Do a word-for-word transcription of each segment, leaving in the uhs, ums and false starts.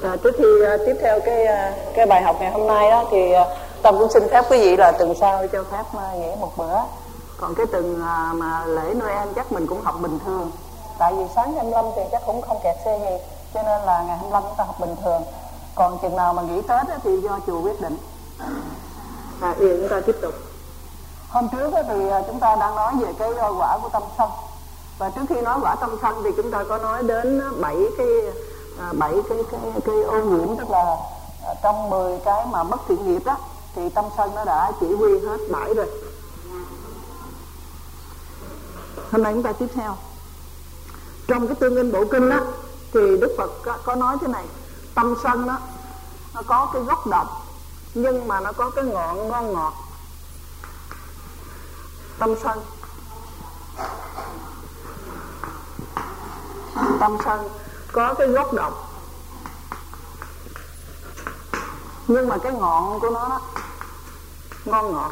À, trước khi uh, tiếp theo cái uh, cái bài học ngày hôm nay đó thì uh, Tâm cũng xin phép quý vị là tuần sau cho phép uh, nghỉ một bữa. Còn cái tuần uh, mà lễ Noel chắc mình cũng học bình thường. Tại vì sáng hai mươi lăm thì chắc cũng không kẹt xe gì, cho nên là ngày hai mươi lăm chúng ta học bình thường. Còn chừng nào mà nghỉ Tết thì do chùa quyết định. À, bây giờ chúng ta tiếp tục. Hôm trước thì chúng ta đang nói về cái quả của tâm sân. Và trước khi nói quả tâm sân thì chúng ta có nói đến bảy cái bảy cái cái cái ô nhiễm, tức là trong mười cái mà mất thiện nghiệp đó thì tâm sân nó đã chỉ huy hết bảy rồi. Hôm nay chúng ta tiếp theo. Trong cái Tương Ưng Bộ Kinh đó thì Đức Phật có, có nói thế này: tâm sân đó nó có cái gốc độc nhưng mà nó có cái ngọn ngon ngọt. Tâm sân tâm sân có cái gốc độc nhưng mà cái ngọn của nó đó ngon ngọt.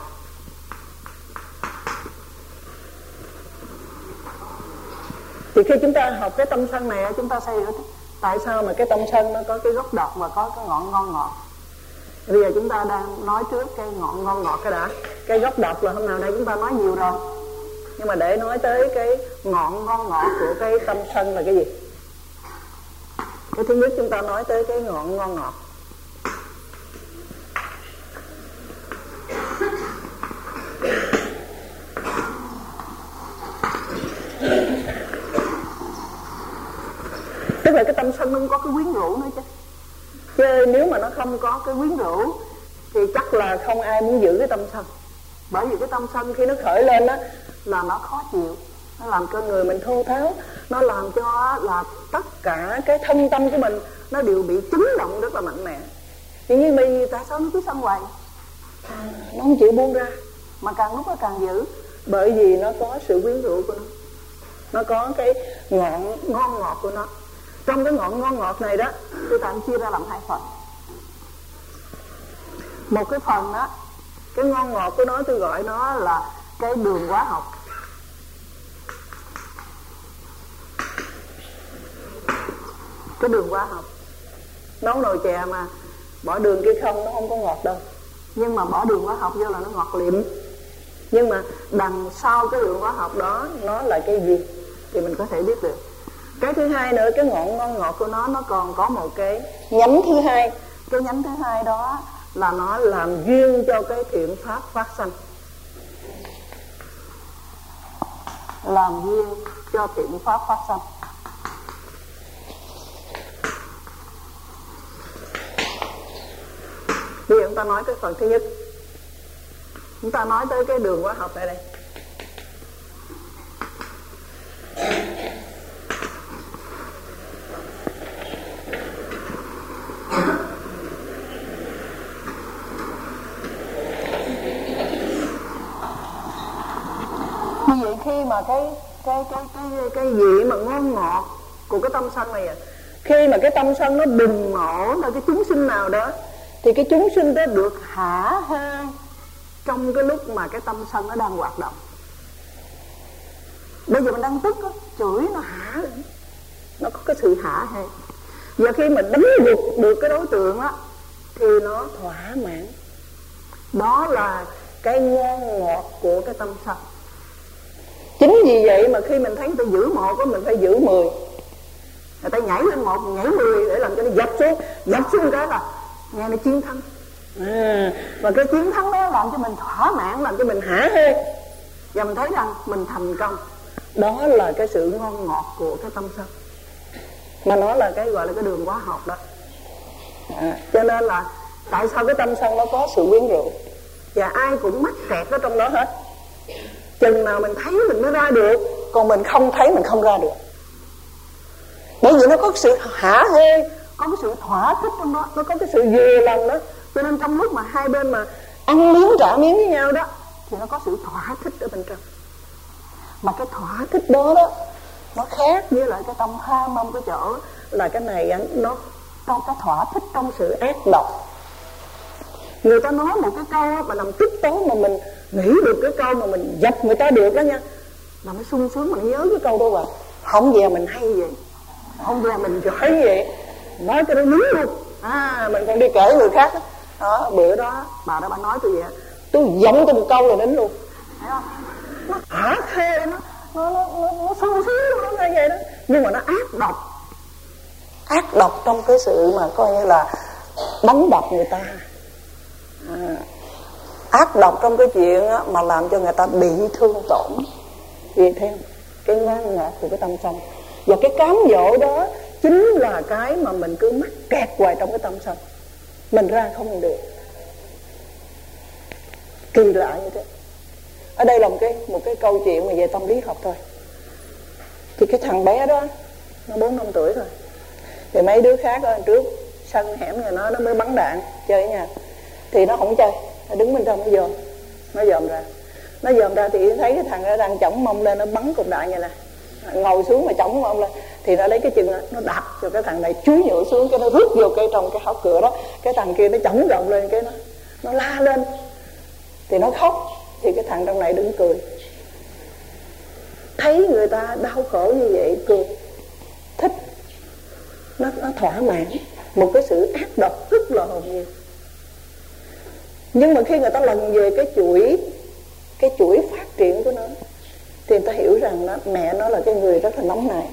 Thì khi chúng ta học cái tâm sân này, chúng ta sẽ hiểu tại sao mà cái tâm sân nó có cái gốc độc và có cái ngọn ngon ngọt. Bây giờ chúng ta đang nói trước cái ngọn ngon ngọt cái đã. Cái gốc độc là hôm nào đây chúng ta nói nhiều rồi, nhưng mà để nói tới cái ngọn ngon ngọt của cái tâm sân là cái gì? Cái thứ nhất chúng ta nói tới cái ngọn ngon ngọt. Tức là cái tâm sân nó không có cái quyến rũ nữa chứ. Chứ nếu mà nó không có cái quyến rũ thì chắc là không ai muốn giữ cái tâm sân. Bởi vì cái tâm sân khi nó khởi lên đó là nó khó chịu, nó làm cho người mình thô tháo, nó làm cho là tất cả cái thân tâm của mình nó đều bị chấn động rất là mạnh mẽ. Thì như bây tại sao nó cứ sân hoài, nó không chịu buông ra, mà càng lúc nó càng giữ. Bởi vì nó có sự quyến rũ của nó, nó có cái ngọn ngon ngọt của nó. Trong cái ngọn ngon ngọt này đó, tôi tạm chia ra làm hai phần. Một cái phần đó, cái ngon ngọt của nó tôi gọi nó là cái đường hóa học. Cái đường hóa học. Nấu nồi chè mà bỏ đường kia không, nó không có ngọt đâu. Nhưng mà bỏ đường hóa học vô là nó ngọt liệm. Nhưng mà đằng sau cái đường hóa học đó nó là cái gì thì mình có thể biết được. Cái thứ hai nữa, cái ngọn ngon ngọt của nó nó còn có một cái nhánh thứ hai. Cái nhánh thứ hai đó là nó làm duyên cho cái thiện pháp phát sanh. Làm duyên cho thiện pháp phát sanh. Bây giờ chúng ta nói cái phần thứ nhất. Chúng ta nói tới cái đường hóa học này đây. Như vậy khi mà cái cái cái cái cái gì mà ngon ngọt của cái tâm sân này à, khi mà cái tâm sân nó bùng nổ ra cái chúng sinh nào đó thì cái chúng sinh đó được hả hê trong cái lúc mà cái tâm sân nó đang hoạt động. Bây giờ mình đang tức á, chửi nó hả, nó có cái sự hả hê. Và khi mà đánh gục được cái đối tượng á thì nó thỏa mãn. Đó là cái ngon ngọt của cái tâm sân. Chính vì vậy mà khi mình thấy người ta giữ một á, mình phải giữ mười. Người ta nhảy lên một, nhảy mười để làm cho nó dập xuống. Dập xuống cái là nghe nó chiến thắng. À, và cái chiến thắng đó làm cho mình thỏa mãn, làm cho mình hả hê. Và mình thấy rằng mình thành công. Đó là cái sự ngon ngọt của cái tâm sân. Mà nó là cái gọi là cái đường hóa học đó. À, cho nên là tại sao cái tâm sân nó có sự quyến rũ. Và ai cũng mắc kẹt ở trong đó hết. Chừng nào mình thấy mình mới ra được, còn mình không thấy mình không ra được. Bởi vì nó có sự hả hê, có cái sự thỏa thích trong đó, nó có cái sự vừa lòng đó. Cho nên trong lúc mà hai bên mà ăn miếng trả miếng với nhau đó thì nó có sự thỏa thích ở bên trong. Mà cái thỏa thích đó đó nó khác với lại cái tâm tham mong cái chỗ là cái này nó có cái thỏa thích trong sự ác độc. Người ta nói một cái câu mà làm tức tối mà mình nghĩ được cái câu mà mình dập người ta được đó nha, là nó sung sướng mà nó nhớ cái câu đó rồi. Không về mình hay vậy, không về mình giỏi vậy, nói cái đó đúng luôn. À mình còn đi kể người khác đó. Đó, bữa đó bà đó bà nói tôi vậy, tôi giọng tôi một câu rồi đến luôn, thấy không? Nó hả khê, nó nó nó nó, nó sâu xí luôn, nó như vậy đó, nhưng mà nó ác độc, ác độc trong cái sự mà coi như là đánh đập người ta, à, ác độc trong cái chuyện á, mà làm cho người ta bị thương tổn vì theo cái ngang ngạt của cái tâm sân. Và cái cám dỗ đó chính là cái mà mình cứ mắc kẹt hoài trong cái tâm sân, mình ra không được. Kỳ lạ như thế. Ở đây là một cái một cái câu chuyện mà về tâm lý học thôi. Thì cái thằng bé đó nó bốn năm tuổi rồi, thì mấy đứa khác ở trước sân hẻm nhà nó nó mới bắn đạn chơi ở nhà, thì nó không chơi, nó đứng bên trong nó dòm, nó dòm ra, nó dòm ra thì thấy cái thằng đó đang chổng mông lên, nó bắn cục đạn vậy nè, ngồi xuống mà chổng mông lên, thì nó lấy cái chân đó, nó đạp cho cái thằng này chúi nhựa xuống, cái nó rút vô cái trong cái hốc cửa đó, cái thằng kia nó chổng rộng lên, cái nó nó la lên, thì nó khóc, thì cái thằng trong này đứng cười, thấy người ta đau khổ như vậy cười, thích, nó nó thỏa mãn một cái sự ác độc rất là hồn nhiên. Nhưng mà khi người ta lần về cái chuỗi cái chuỗi phát triển của nó, thì người ta hiểu rằng nó, mẹ nó là cái người rất là nóng nảy.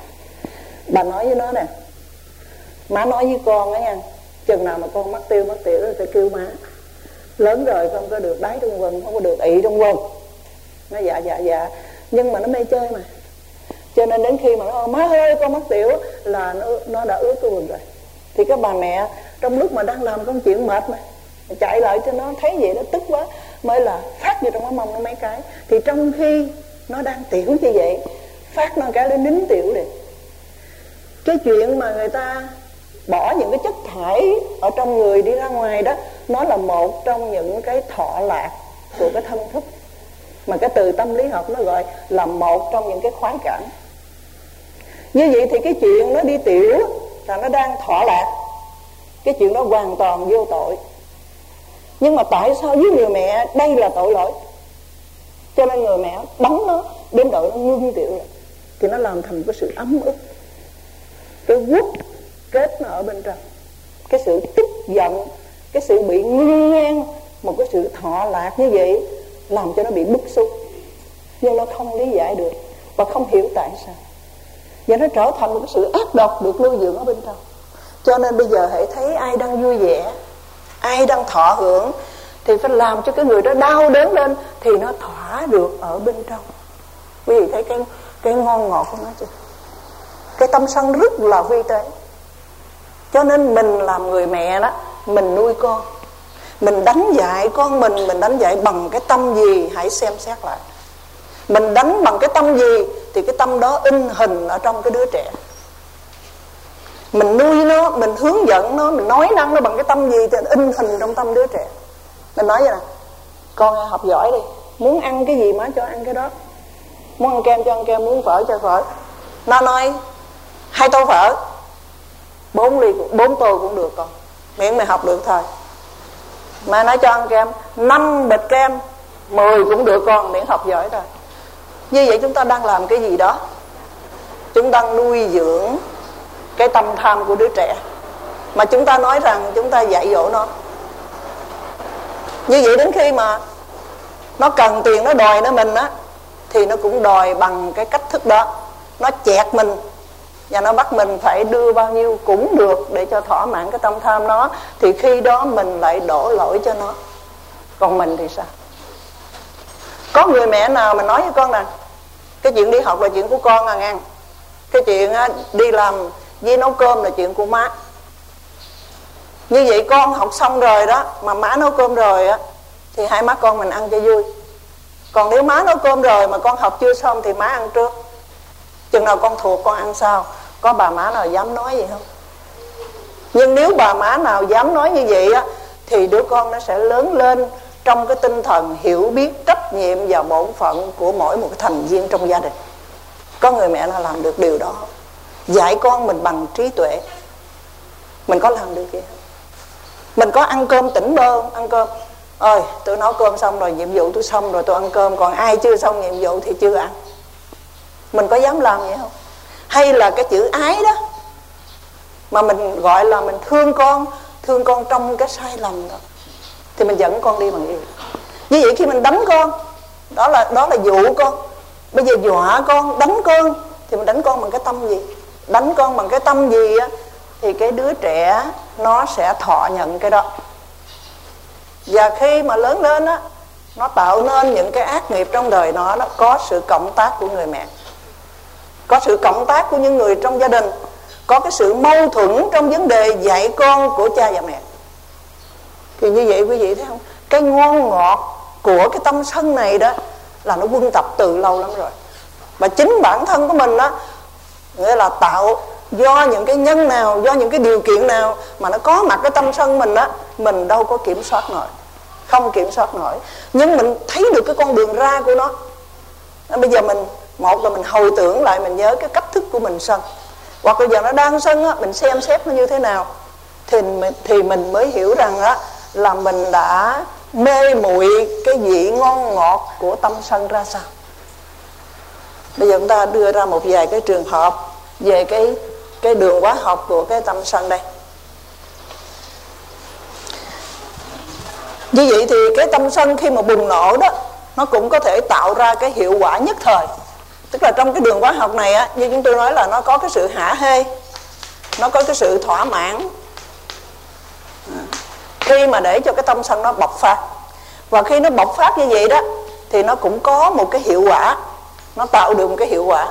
Bà nói với nó nè, má nói với con á nha, chừng nào mà con mắc tiêu mắc tiểu thì phải kêu má, lớn rồi không có được đái trong quần, không có được ị trong quần. Nó dạ dạ dạ, nhưng mà nó mê chơi mà, cho nên đến khi mà nó má ơi con mắc tiểu là nó, nó đã ướt cái quần rồi. Thì các bà mẹ trong lúc mà đang làm công chuyện mệt mà chạy lại cho nó, thấy vậy nó tức quá, mới là phát vô trong cái mông nó mấy cái. Thì trong khi nó đang tiểu như vậy, phát nó cái lên nín tiểu liền. Cái chuyện mà người ta bỏ những cái chất thải ở trong người đi ra ngoài đó, nó là một trong những cái thọ lạc của cái thân thức, mà cái từ tâm lý học nó gọi là một trong những cái khoái cảm. Như vậy thì cái chuyện nó đi tiểu là nó đang thọ lạc, cái chuyện đó hoàn toàn vô tội. Nhưng mà tại sao với người mẹ đây là tội lỗi, cho nên người mẹ bắn nó đến độ nó ngưng tiểu rồi, thì nó làm thành cái sự ấm ức, cái quất kết nó ở bên trong, cái sự tức giận, cái sự bị ngưng ngang một cái sự thọ lạc như vậy, làm cho nó bị bức xúc, nhưng nó không lý giải được và không hiểu tại sao, và nó trở thành một cái sự ác độc được lưu dưỡng ở bên trong. Cho nên bây giờ hãy thấy ai đang vui vẻ, ai đang thọ hưởng, thì phải làm cho cái người đó đau đớn lên, thì nó thỏa được ở bên trong. Quý vị thấy cái, cái ngon ngọt của nó chưa? Cái tâm sân rất là vi tế. Cho nên mình làm người mẹ đó, mình nuôi con, mình đánh dạy con mình, mình đánh dạy bằng cái tâm gì? Hãy xem xét lại. Mình đánh bằng cái tâm gì thì cái tâm đó in hình ở trong cái đứa trẻ. Mình nuôi nó, mình hướng dẫn nó, mình nói năng nó bằng cái tâm gì thì in hình trong tâm đứa trẻ. Mình nói vậy nè, con học giỏi đi, muốn ăn cái gì má cho ăn cái đó, muốn ăn kem cho ăn kem, muốn phở cho phở. Nó nói hai tô phở, bốn ly, bốn tô cũng được con, miễn mày học được thôi. Mà nói cho ăn kem, năm bịch kem, mười cũng được con, miễn học giỏi thôi. Như vậy chúng ta đang làm cái gì đó? Chúng ta nuôi dưỡng cái tâm tham của đứa trẻ, mà chúng ta nói rằng chúng ta dạy dỗ nó. Như vậy đến khi mà nó cần tiền, nó đòi nó mình á, thì nó cũng đòi bằng cái cách thức đó. Nó chẹt mình và nó bắt mình phải đưa bao nhiêu cũng được để cho thỏa mãn cái tâm tham nó. Thì khi đó mình lại đổ lỗi cho nó. Còn mình thì sao? Có người mẹ nào mà nói với con nè, cái chuyện đi học là chuyện của con à nghe, cái chuyện đi làm với nấu cơm là chuyện của má. Như vậy con học xong rồi đó, mà má nấu cơm rồi á, thì hai má con mình ăn cho vui. Còn nếu má nấu cơm rồi mà con học chưa xong thì má ăn trước. Chừng nào con thuộc con ăn sau. Có bà má nào dám nói vậy không? Nhưng nếu bà má nào dám nói như vậy á, thì đứa con nó sẽ lớn lên trong cái tinh thần hiểu biết trách nhiệm và bổn phận của mỗi một thành viên trong gia đình. Có người mẹ nào làm được điều đó không? Dạy con mình bằng trí tuệ. Mình có làm được vậy không? Mình có ăn cơm tỉnh bơ không? Ăn cơm, ơi tôi nấu cơm xong rồi, nhiệm vụ tôi xong rồi tôi ăn cơm, còn ai chưa xong nhiệm vụ thì chưa ăn. Mình có dám làm vậy không? Hay là cái chữ ái đó, mà mình gọi là mình thương con, thương con trong cái sai lầm đó, thì mình dẫn con đi bằng yêu. Như vậy khi mình đánh con, đó là đó là dụ con. Bây giờ dọa con, đánh con, thì mình đánh con bằng cái tâm gì? Đánh con bằng cái tâm gì á, thì cái đứa trẻ nó sẽ thọ nhận cái đó. Và khi mà lớn lên á, nó tạo nên những cái ác nghiệp trong đời nó, nó có sự cộng tác của người mẹ, có sự cộng tác của những người trong gia đình, có cái sự mâu thuẫn trong vấn đề dạy con của cha và mẹ. Thì như vậy quý vị thấy không, cái ngon ngọt của cái tâm sân này đó là nó quân tập từ lâu lắm rồi. Và chính bản thân của mình đó, nghĩa là tạo do những cái nhân nào, do những cái điều kiện nào mà nó có mặt cái tâm sân mình đó, mình đâu có kiểm soát nổi, không kiểm soát nổi. Nhưng mình thấy được cái con đường ra của nó. Bây giờ mình, một là mình hồi tưởng lại, mình nhớ cái cách thức của mình sân, hoặc là giờ nó đang sân á, mình xem xét nó như thế nào, thì mình, thì mình mới hiểu rằng á, là mình đã mê muội cái vị ngon ngọt của tâm sân ra sao. Bây giờ chúng ta đưa ra một vài cái trường hợp về cái, cái đường hóa học của cái tâm sân đây. Như vậy thì cái tâm sân khi mà bùng nổ đó, nó cũng có thể tạo ra cái hiệu quả nhất thời. Tức là trong cái đường hóa học này á, như chúng tôi nói là nó có cái sự hả hê, nó có cái sự thỏa mãn khi mà để cho cái tâm sân nó bộc phát. Và khi nó bộc phát như vậy đó, thì nó cũng có một cái hiệu quả, nó tạo được một cái hiệu quả.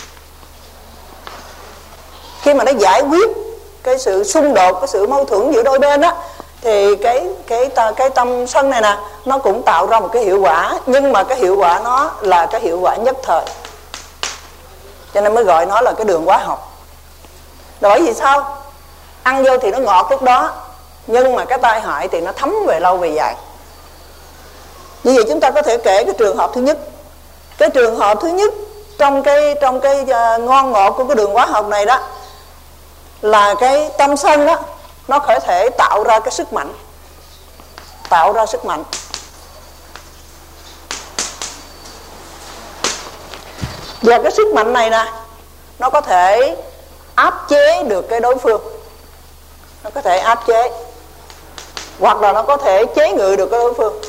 Khi mà nó giải quyết cái sự xung đột, cái sự mâu thuẫn giữa đôi bên á, thì cái cái cái tâm sân này nè, nó cũng tạo ra một cái hiệu quả. Nhưng mà cái hiệu quả nó là cái hiệu quả nhất thời, cho nên mới gọi nó là cái đường hóa học. Bởi vì sao? Ăn vô thì nó ngọt lúc đó, nhưng mà cái tai hại thì nó thấm về lâu về dài. Như vậy chúng ta có thể kể cái trường hợp thứ nhất. Cái trường hợp thứ nhất trong cái trong cái uh, ngon ngọt của cái đường hóa học này đó, là cái tâm sân đó, nó có thể tạo ra cái sức mạnh, tạo ra sức mạnh. Và cái sức mạnh này nè, nó có thể áp chế được cái đối phương, nó có thể áp chế, hoặc là nó có thể chế ngự được cái đối phương.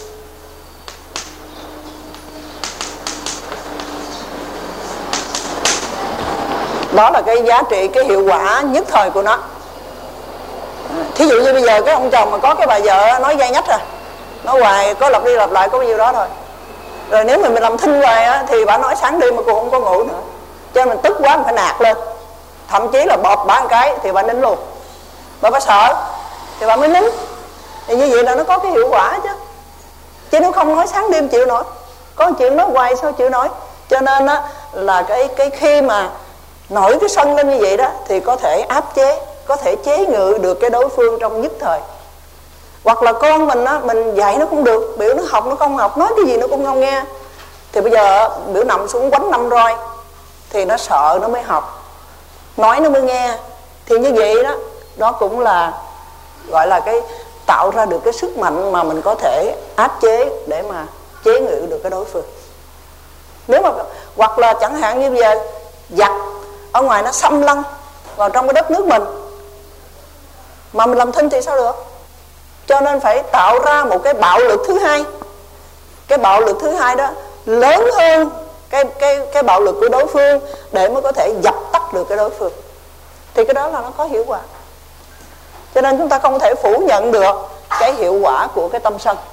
Đó là cái giá trị, cái hiệu quả nhất thời của nó. Thí dụ như bây giờ cái ông chồng mà có cái bà vợ nói dai nhách à, nói hoài, có lặp đi lặp lại có bao nhiêu đó thôi. Rồi nếu mình, mình làm thinh hoài á, thì bà nói sáng đêm mà cô không có ngủ nữa. Cho nên mình tức quá mình phải nạt lên, thậm chí là bọt bà một cái thì bà nín luôn. Bà phải sợ thì bà mới nín. Thì như vậy là nó có cái hiệu quả chứ. Chứ nếu không nói sáng đêm chịu nổi, có chuyện nói hoài sao chịu nổi. Cho nên á, là cái, cái khi mà nổi cái sân lên như vậy đó, thì có thể áp chế, có thể chế ngự được cái đối phương trong nhất thời. Hoặc là con mình á, mình dạy nó không được, biểu nó học nó không học, nói cái gì nó cũng không nghe, thì bây giờ biểu nằm xuống quánh năm roi, thì nó sợ nó mới học, nói nó mới nghe. Thì như vậy đó, đó cũng là gọi là cái tạo ra được cái sức mạnh mà mình có thể áp chế để mà chế ngự được cái đối phương. Nếu mà hoặc là chẳng hạn như bây giờ giặc ở ngoài nó xâm lăng vào trong cái đất nước mình, mà mình làm thinh thì sao được. Cho nên phải tạo ra một cái bạo lực thứ hai. Cái bạo lực thứ hai đó lớn hơn cái, cái, cái bạo lực của đối phương, để mới có thể dập tắt được cái đối phương. Thì cái đó là nó có hiệu quả. Cho nên chúng ta không thể phủ nhận được cái hiệu quả của cái tâm sân.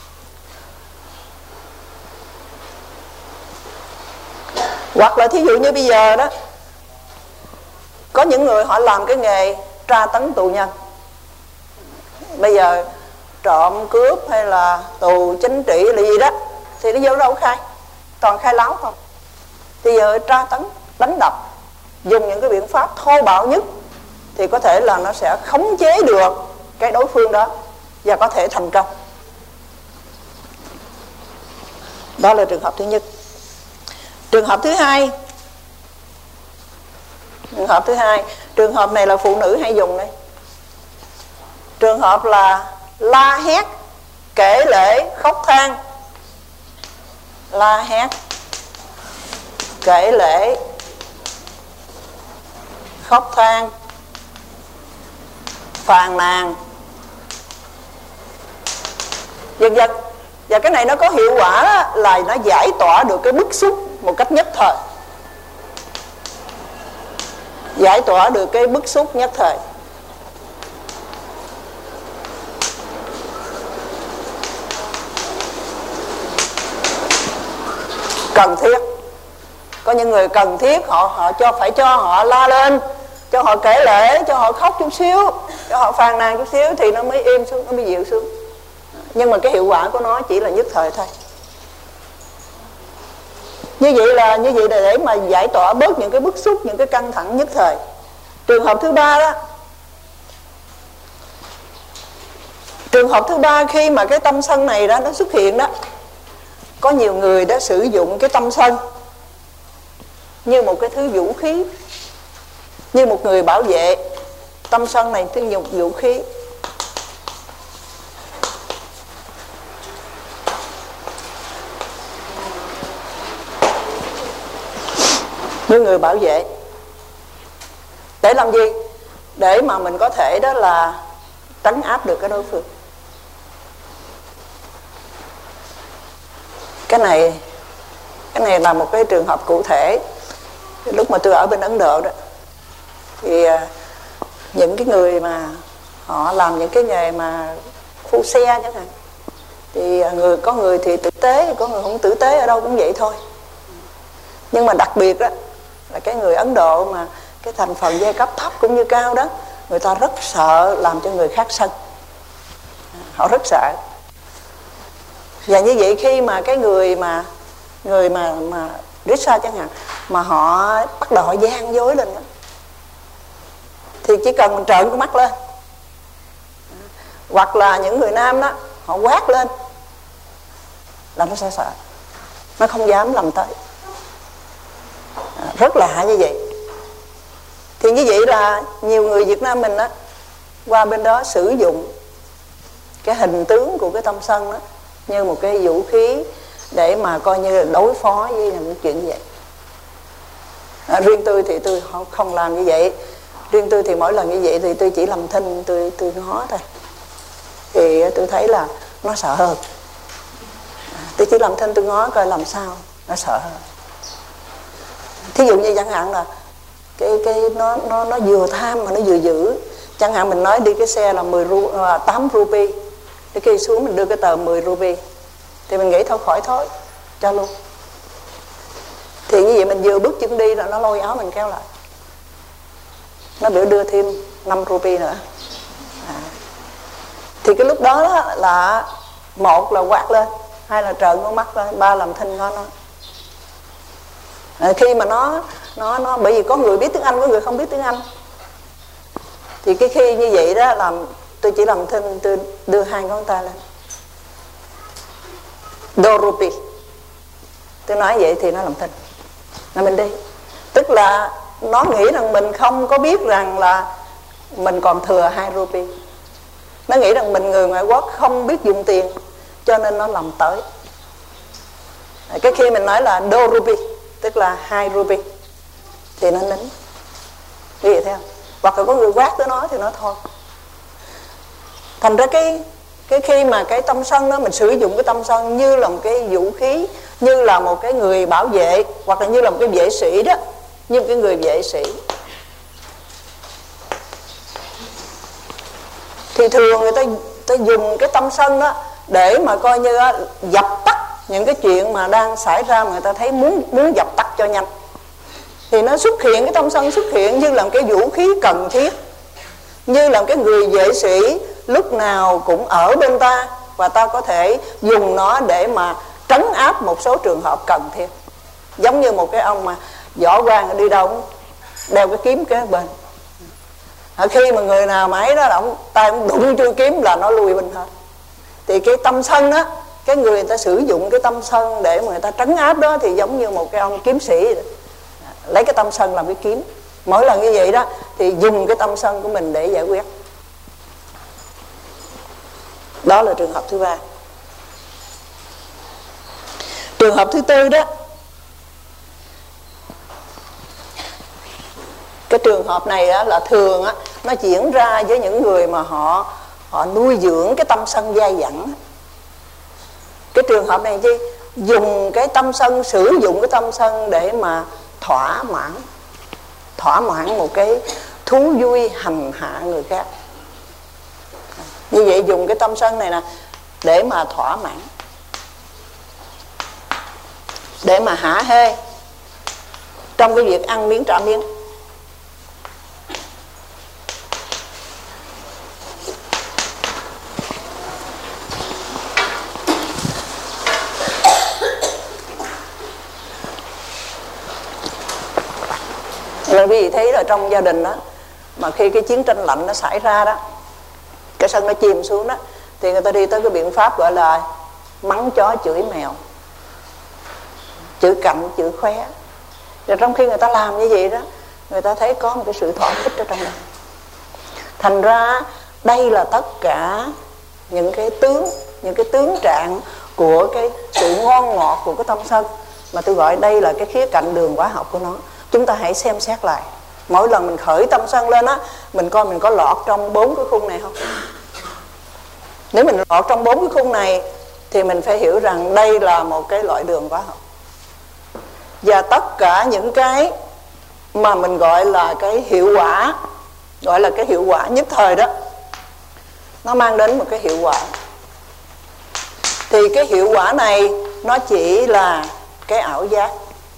Hoặc là thí dụ như bây giờ đó, có những người họ làm cái nghề tra tấn tù nhân. Bây giờ trộm cướp hay là tù chính trị là gì đó, thì nó vô đâu khai, toàn khai láo không. Thì giờ tra tấn, đánh đập, dùng những cái biện pháp thô bạo nhất, thì có thể là nó sẽ khống chế được cái đối phương đó và có thể thành công. Đó là trường hợp thứ nhất. Trường hợp thứ hai, trường hợp thứ hai, trường hợp này là phụ nữ hay dùng đấy. Trường hợp là la hét, kể lể, khóc than. La hét, kể lể, khóc than. phàn nàn, vân vân. Và cái này nó có hiệu quả đó, là nó giải tỏa được cái bức xúc một cách nhất thời, giải tỏa được cái bức xúc nhất thời. Cần thiết, có những người cần thiết họ họ cho phải cho họ la lên, cho họ kể lể, cho họ khóc chút xíu, cho họ phàn nàn chút xíu thì nó mới im xuống, nó mới dịu xuống. Nhưng mà cái hiệu quả của nó chỉ là nhất thời thôi. Như vậy là như vậy là để mà giải tỏa bớt những cái bức xúc, những cái căng thẳng nhất thời. Trường hợp thứ ba đó, trường hợp thứ ba khi mà cái tâm sân này đó nó xuất hiện đó, có nhiều người đã sử dụng cái tâm sân như một cái thứ vũ khí, như một người bảo vệ. Tâm sân này thứ một vũ khí. Như người bảo vệ. Để làm gì? Để mà mình có thể đó là trấn áp được cái đối phương. Cái này Cái này là một cái trường hợp cụ thể. Lúc mà tôi ở bên Ấn Độ đó, thì những cái người mà họ làm những cái nghề mà phu xe chẳng hạn, thì người có người thì tử tế, có người không tử tế, ở đâu cũng vậy thôi. Nhưng mà đặc biệt đó là cái người Ấn Độ mà cái thành phần giai cấp thấp cũng như cao đó, người ta rất sợ làm cho người khác sân. Họ rất sợ. Và như vậy khi mà cái người mà người mà mà Risa chẳng hạn, mà họ bắt đầu họ gian dối lên đó, thì chỉ cần mình trợn cái mắt lên, hoặc là những người nam đó họ quát lên là nó sẽ sợ, nó không dám làm tới. Rất lạ như vậy. Thì như vậy là nhiều người Việt Nam mình đó qua bên đó sử dụng cái hình tướng của cái tâm sân đó như một cái vũ khí để mà coi như là đối phó với những chuyện như vậy. À, riêng tôi thì tôi không, không làm như vậy. Riêng tôi thì mỗi lần như vậy thì tôi chỉ làm thinh, tôi tôi ngó thôi. Thì tôi thấy là nó sợ hơn. À, tôi chỉ làm thinh, tôi ngó coi làm sao nó sợ hơn. Thí dụ như chẳng hạn là cái cái nó nó nó vừa tham mà nó vừa giữ. Chẳng hạn mình nói đi cái xe là mười ru, tám rupee, thì khi xuống mình đưa cái tờ mười rupee, thì mình nghĩ thôi khỏi thôi, cho luôn. Thì như vậy mình vừa bước chân đi là nó lôi áo mình kéo lại, nó biểu đưa thêm năm rupee nữa. À. Thì cái lúc đó, đó là một là quát lên, hai là trợn con mắt lên, ba làm thinh nó nó. À, khi mà nó nó nó bởi vì có người biết tiếng Anh, có người không biết tiếng Anh, thì cái khi như vậy đó làm tôi chỉ làm thinh, tôi đưa hai ngón tay lên, đô rupee, tôi nói vậy thì nó làm thinh, là mình đi. Tức là nó nghĩ rằng mình không có biết rằng là mình còn thừa hai rupee. Nó nghĩ rằng mình người ngoại quốc không biết dùng tiền, cho nên nó làm tới. Cái khi mình nói là đô rupee, tức là hai rupee, thì nó nín. Như vậy thấy không? Hoặc là có người quát tới nó thì nó thôi. Thành ra cái cái khi mà cái tâm sân đó, mình sử dụng cái tâm sân như là một cái vũ khí, như là một cái người bảo vệ, hoặc là như là một cái vệ sĩ đó, như một cái người vệ sĩ. Thì thường người ta, ta dùng cái tâm sân đó để mà coi như dập tắt những cái chuyện mà đang xảy ra mà người ta thấy muốn muốn dập tắt cho nhanh. Thì nó xuất hiện, cái tâm sân xuất hiện như là một cái vũ khí cần thiết, như là một cái người vệ sĩ lúc nào cũng ở bên ta, và ta có thể dùng nó để mà trấn áp một số trường hợp cần thiết. Giống như một cái ông mà võ quan đi đâu cũng đeo cái kiếm kế bên. À, khi mà người nào mà ấy đó, ông tay ông đụng chui kiếm là nó lùi bên hết. Thì cái tâm sân đó, cái người người ta sử dụng cái tâm sân để mà người ta trấn áp đó, thì giống như một cái ông kiếm sĩ lấy cái tâm sân làm cái kiếm. Mỗi lần như vậy đó thì dùng cái tâm sân của mình để giải quyết. Đó là trường hợp thứ ba. Trường hợp thứ tư đó, cái trường hợp này đó là thường á, nó diễn ra với những người mà họ họ nuôi dưỡng cái tâm sân dai dẳng. Cái trường hợp này chi dùng cái tâm sân, sử dụng cái tâm sân để mà thỏa mãn thỏa mãn một cái thú vui hành hạ người khác. Như vậy dùng cái tâm sân này nè để mà thỏa mãn, để mà hả hê trong cái việc ăn miếng trả miếng. Nên quý vị thấy là trong gia đình đó, mà khi cái chiến tranh lạnh nó xảy ra đó, cái sân nó chìm xuống đó, thì người ta đi tới cái biện pháp gọi là mắng chó chửi mèo, chửi cạnh chửi khóe. Rồi trong khi người ta làm như vậy đó, người ta thấy có một cái sự thỏa thích ở trong đó. Thành ra đây là tất cả những cái tướng, những cái tướng trạng của cái sự ngon ngọt của cái tâm sân, mà tôi gọi đây là cái khía cạnh đường hóa học của nó. Chúng ta hãy xem xét lại. Mỗi lần mình khởi tâm sân lên á, mình coi mình có lọt trong bốn cái khung này không. Nếu mình lọt trong bốn cái khung này thì mình phải hiểu rằng đây là một cái loại đường hóa học. Và tất cả những cái mà mình gọi là cái hiệu quả, gọi là cái hiệu quả nhất thời đó, nó mang đến một cái hiệu quả. Thì cái hiệu quả này nó chỉ là cái ảo giác,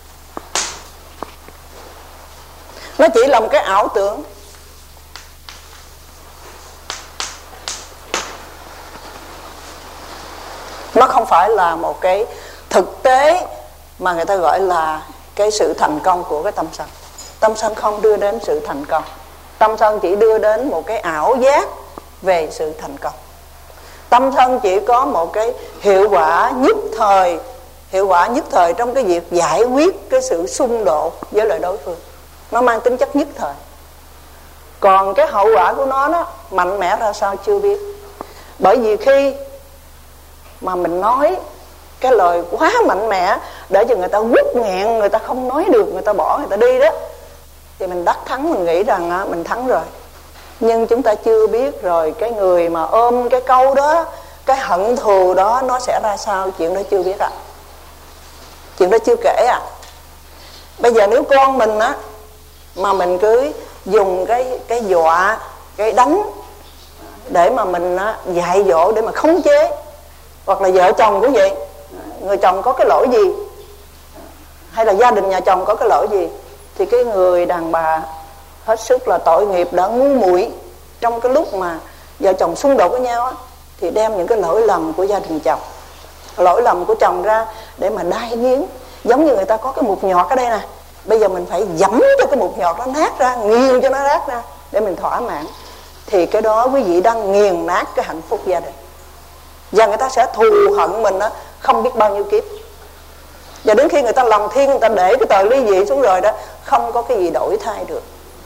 nó chỉ là một cái ảo tưởng. Nó không phải là một cái thực tế mà người ta gọi là cái sự thành công của cái tâm sân. Tâm sân không đưa đến sự thành công. Tâm sân chỉ đưa đến một cái ảo giác về sự thành công. Tâm sân chỉ có một cái hiệu quả nhất thời, hiệu quả nhất thời trong cái việc giải quyết cái sự xung đột với lại đối phương. Nó mang tính chất nhất thời. Còn cái hậu quả của nó đó, mạnh mẽ ra sao chưa biết. Bởi vì khi mà mình nói cái lời quá mạnh mẽ để cho người ta quất nghẹn, người ta không nói được, người ta bỏ, người ta đi đó, thì mình đắc thắng, mình nghĩ rằng mình thắng rồi. Nhưng chúng ta chưa biết rồi cái người mà ôm cái câu đó, cái hận thù đó nó sẽ ra sao, chuyện đó chưa biết ạ. À. Chuyện đó chưa kể à. Bây giờ nếu con mình á mà mình cứ dùng cái cái dọa, cái đánh để mà mình á, dạy dỗ, để mà khống chế, hoặc là vợ chồng cũng vậy, người chồng có cái lỗi gì, hay là gia đình nhà chồng có cái lỗi gì, thì cái người đàn bà hết sức là tội nghiệp đã ngu muội trong cái lúc mà vợ chồng xung đột với nhau á, thì đem những cái lỗi lầm của gia đình chồng, lỗi lầm của chồng ra để mà đai nghiến. Giống như người ta có cái mụt nhọt ở đây nè, bây giờ mình phải dẫm cho cái mụt nhọt nó nát ra, nghiền cho nó nát ra để mình thỏa mãn. Thì cái đó quý vị đang nghiền nát cái hạnh phúc gia đình. Và người ta sẽ thù hận mình đó, không biết bao nhiêu kiếp. Và đến khi người ta lòng thiên, người ta để cái tờ ly dị xuống rồi đó, không có cái gì đổi thay được.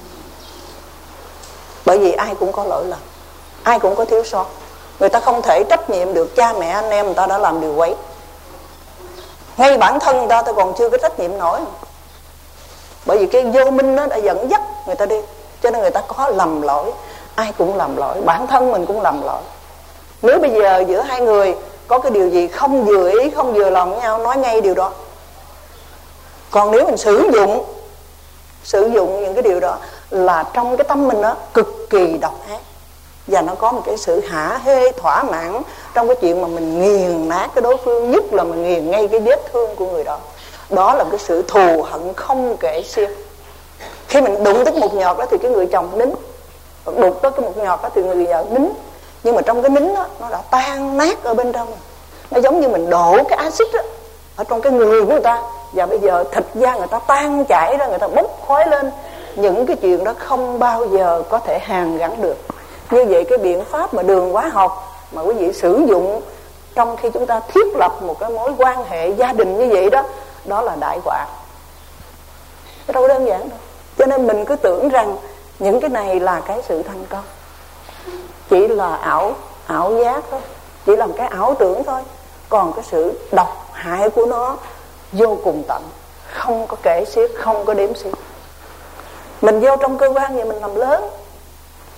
Bởi vì ai cũng có lỗi lầm, ai cũng có thiếu sót. Người ta không thể trách nhiệm được cha mẹ anh em người ta đã làm điều quấy. Ngay bản thân người ta ta còn chưa có trách nhiệm nổi. Bởi vì cái vô minh nó đã dẫn dắt người ta đi. Cho nên người ta có lầm lỗi. Ai cũng làm lỗi, bản thân mình cũng làm lỗi. Nếu bây giờ giữa hai người có cái điều gì không vừa ý, không vừa lòng với nhau, nói ngay điều đó. Còn nếu mình sử dụng Sử dụng những cái điều đó là trong cái tâm mình đó cực kỳ độc ác. Và nó có một cái sự hả hê thỏa mãn trong cái chuyện mà mình nghiền nát cái đối phương, nhất là mình nghiền ngay cái vết thương của người đó. Đó là cái sự thù hận không kể xiết. Khi mình đụng tới một nhọt đó thì cái người chồng nín, đụng tới cái một nhọt đó thì người vợ nín. Nhưng mà trong cái nín đó, nó đã tan nát ở bên trong. Nó giống như mình đổ cái axit đó ở trong cái người của người ta. Và bây giờ thịt da người ta tan chảy ra, người ta bốc khói lên. Những cái chuyện đó không bao giờ có thể hàn gắn được. Như vậy cái biện pháp mà đường hóa học mà quý vị sử dụng trong khi chúng ta thiết lập một cái mối quan hệ gia đình như vậy đó, đó là đại họa. Cái đâu đơn giản đâu. Cho nên mình cứ tưởng rằng những cái này là cái sự thành công, chỉ là ảo ảo giác thôi, chỉ là một cái ảo tưởng thôi. Còn cái sự độc hại của nó vô cùng tận, không có kể xiết, không có đếm xiết. Mình vô trong cơ quan vậy mình làm lớn,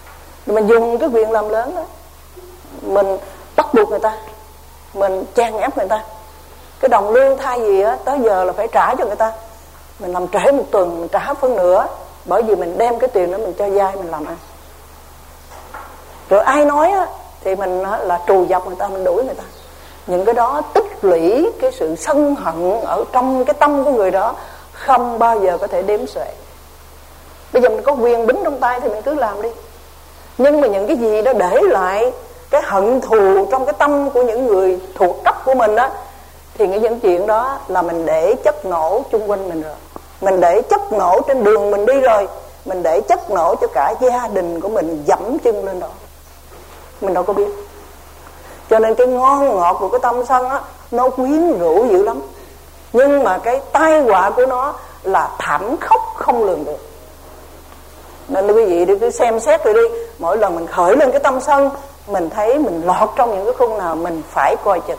Mình dùng cái quyền làm lớn đó, mình bắt buộc người ta, mình chèn ép người ta. Cái đồng lương thay vì á, tới giờ là phải trả cho người ta, mình làm trễ một tuần mình trả phân nửa, bởi vì mình đem cái tiền đó mình cho dai mình làm ăn. Rồi ai nói á, thì mình á, là trù dập người ta, mình đuổi người ta. Những cái đó tích lũy cái sự sân hận ở trong cái tâm của người đó, không bao giờ có thể đếm xuể. Bây giờ mình có quyền bính trong tay thì mình cứ làm đi. Nhưng mà những cái gì đó để lại cái hận thù trong cái tâm của những người thuộc cấp của mình á, thì những chuyện đó là mình để chất nổ chung quanh mình rồi. Mình để chất nổ trên đường mình đi rồi. Mình để chất nổ cho cả gia đình của mình dẫm chân lên đó. Mình đâu có biết. Cho nên cái ngon ngọt của cái tâm sân á, nó quyến rũ dữ lắm. Nhưng mà cái tai họa của nó là thảm khốc không lường được. Nên quý vị đi cứ xem xét rồi đi. Mỗi lần mình khởi lên cái tâm sân, mình thấy mình lọt trong những cái khung nào mình phải coi chừng.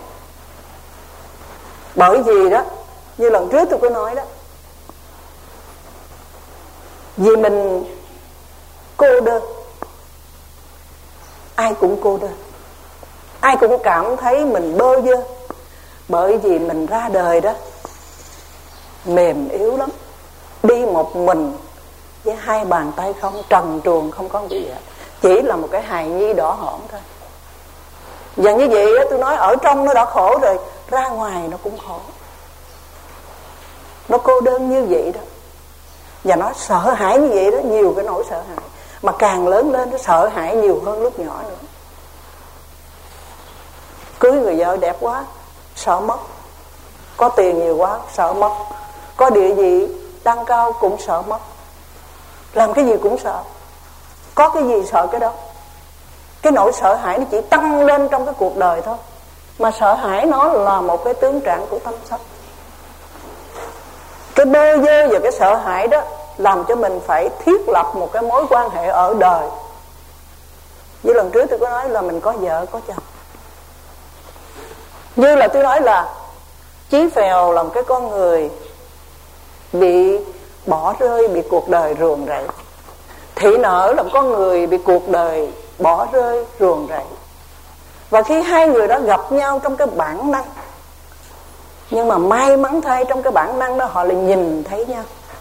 Bởi vì đó, như lần trước tôi có nói đó, vì mình cô đơn, ai cũng cô đơn, ai cũng cảm thấy mình bơ vơ. Bởi vì mình ra đời đó mềm yếu lắm, đi một mình với hai bàn tay không, trần truồng không có gì hết, chỉ là một cái hài nhi đỏ hỏn thôi. Và như vậy đó, tôi nói ở trong nó đã khổ rồi, ra ngoài nó cũng khổ. Nó cô đơn như vậy đó. Và nó sợ hãi như vậy đó, nhiều cái nỗi sợ hãi. Mà càng lớn lên nó sợ hãi nhiều hơn lúc nhỏ nữa. Cưới người vợ đẹp quá, sợ mất. Có tiền nhiều quá, sợ mất. Có địa vị tăng cao cũng sợ mất. Làm cái gì cũng sợ. Có cái gì sợ cái đó. Cái nỗi sợ hãi nó chỉ tăng lên trong cái cuộc đời thôi. Mà sợ hãi nó là một cái tướng trạng của tâm sân. Cái bơ vơ và cái sợ hãi đó làm cho mình phải thiết lập một cái mối quan hệ ở đời. Như lần trước tôi có nói là mình có vợ có chồng. Như là tôi nói là Chí Phèo là một cái con người bị bỏ rơi, bị cuộc đời ruồng rẫy. Thị Nở là một con người bị cuộc đời bỏ rơi, ruồng rẫy. Và khi hai người đó gặp nhau trong cái bản năng, nhưng mà may mắn thay trong cái bản năng đó họ lại nhìn thấy nhau,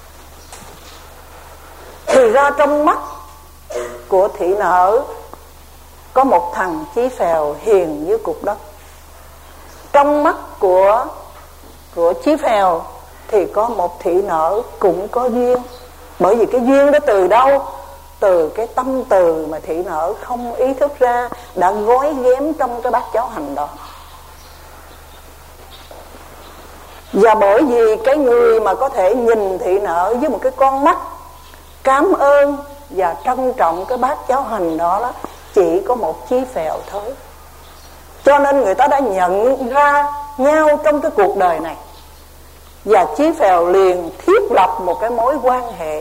thì ra trong mắt của Thị Nở có một thằng Chí Phèo hiền như cục đất. Trong mắt của của Chí Phèo thì có một Thị Nở cũng có duyên. Bởi vì cái duyên đó từ đâu? Từ cái tâm từ mà Thị Nở không ý thức ra đã gói ghém trong cái bát cháo hành đó. Và bởi vì cái người mà có thể nhìn Thị Nở với một cái con mắt cảm ơn và trân trọng cái bát cháo hành đó, đó chỉ có một Chí Phèo thôi. Cho nên người ta đã nhận ra nhau trong cái cuộc đời này. Và Chí Phèo liền thiết lập một cái mối quan hệ.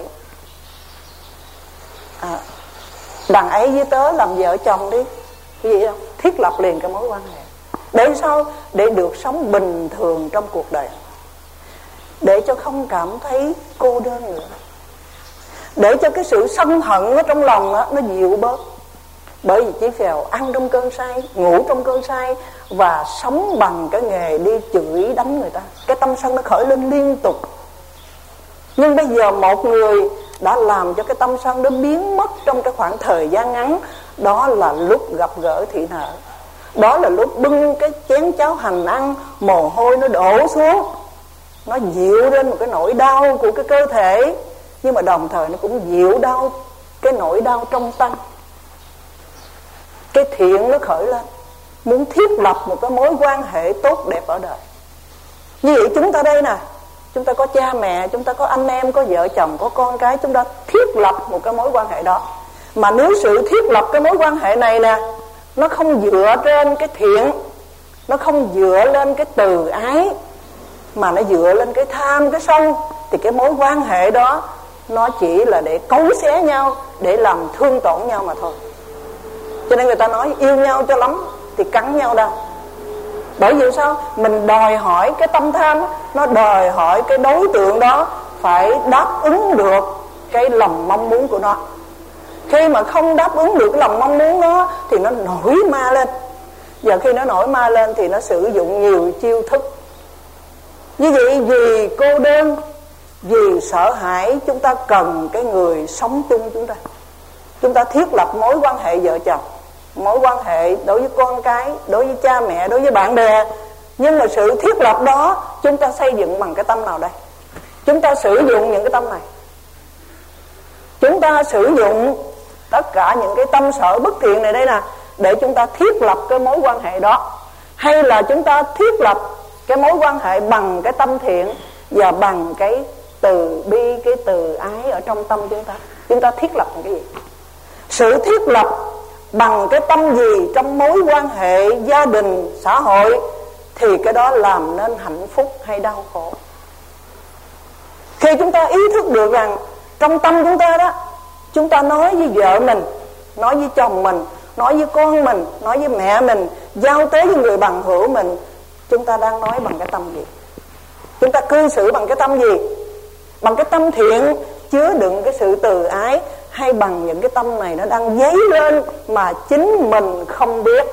À, đàn ấy với tớ làm vợ chồng đi, cái gì không? Thiết lập liền cái mối quan hệ. Để sao? Để được sống bình thường trong cuộc đời, để cho không cảm thấy cô đơn nữa, để cho cái sự sân hận ở trong lòng đó, nó dịu bớt. Bởi vì Chí Phèo ăn trong cơn say, ngủ trong cơn say, và sống bằng cái nghề đi chửi đánh người ta. Cái tâm sân nó khởi lên liên tục. Nhưng bây giờ một người đã làm cho cái tâm sân nó biến mất trong cái khoảng thời gian ngắn. Đó là lúc gặp gỡ Thị Nở. Đó là lúc bưng cái chén cháo hành ăn, mồ hôi nó đổ xuống, nó dịu lên một cái nỗi đau của cái cơ thể, nhưng mà đồng thời nó cũng dịu đau cái nỗi đau trong tâm. Cái thiện nó khởi lên, muốn thiết lập một cái mối quan hệ tốt đẹp ở đời. Như vậy chúng ta đây nè, chúng ta có cha mẹ, chúng ta có anh em, có vợ chồng, có con cái, chúng ta thiết lập một cái mối quan hệ đó. Mà nếu sự thiết lập cái mối quan hệ này nè, nó không dựa trên cái thiện, nó không dựa lên cái từ ái, mà nó dựa lên cái tham, cái sân, thì cái mối quan hệ đó nó chỉ là để cấu xé nhau, để làm thương tổn nhau mà thôi. Cho nên người ta nói yêu nhau cho lắm thì cắn nhau đâu. Bởi vì sao? Mình đòi hỏi cái tâm tham, nó đòi hỏi cái đối tượng đó phải đáp ứng được cái lòng mong muốn của nó. Khi mà không đáp ứng được cái lòng mong muốn đó thì nó nổi ma lên. Và khi nó nổi ma lên thì nó sử dụng nhiều chiêu thức. Như vậy vì cô đơn, vì sợ hãi, chúng ta cần cái người sống chung chúng ta. Chúng ta thiết lập mối quan hệ vợ chồng, mối quan hệ đối với con cái, đối với cha mẹ, đối với bạn bè. Nhưng mà sự thiết lập đó chúng ta xây dựng bằng cái tâm nào đây? Chúng ta sử dụng những cái tâm này. Chúng ta sử dụng tất cả những cái tâm sở bất thiện này đây nè, để chúng ta thiết lập cái mối quan hệ đó. Hay là chúng ta thiết lập cái mối quan hệ bằng cái tâm thiện và bằng cái từ bi, cái từ ái ở trong tâm chúng ta. Chúng ta thiết lập bằng cái gì? Sự thiết lập bằng cái tâm gì trong mối quan hệ gia đình, xã hội, thì cái đó làm nên hạnh phúc hay đau khổ. Khi chúng ta ý thức được rằng trong tâm chúng ta đó, chúng ta nói với vợ mình, nói với chồng mình, nói với con mình, nói với mẹ mình, giao tế với người bằng hữu mình, chúng ta đang nói bằng cái tâm gì? Chúng ta cư xử bằng cái tâm gì? Bằng cái tâm thiện chứa đựng cái sự từ ái, hay bằng những cái tâm này nó đang dấy lên mà chính mình không biết?